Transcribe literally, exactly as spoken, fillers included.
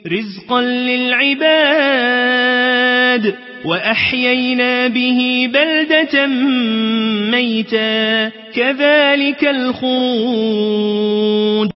رزقا للعباد وأحيينا به بلدة ميتا كذلك الخروج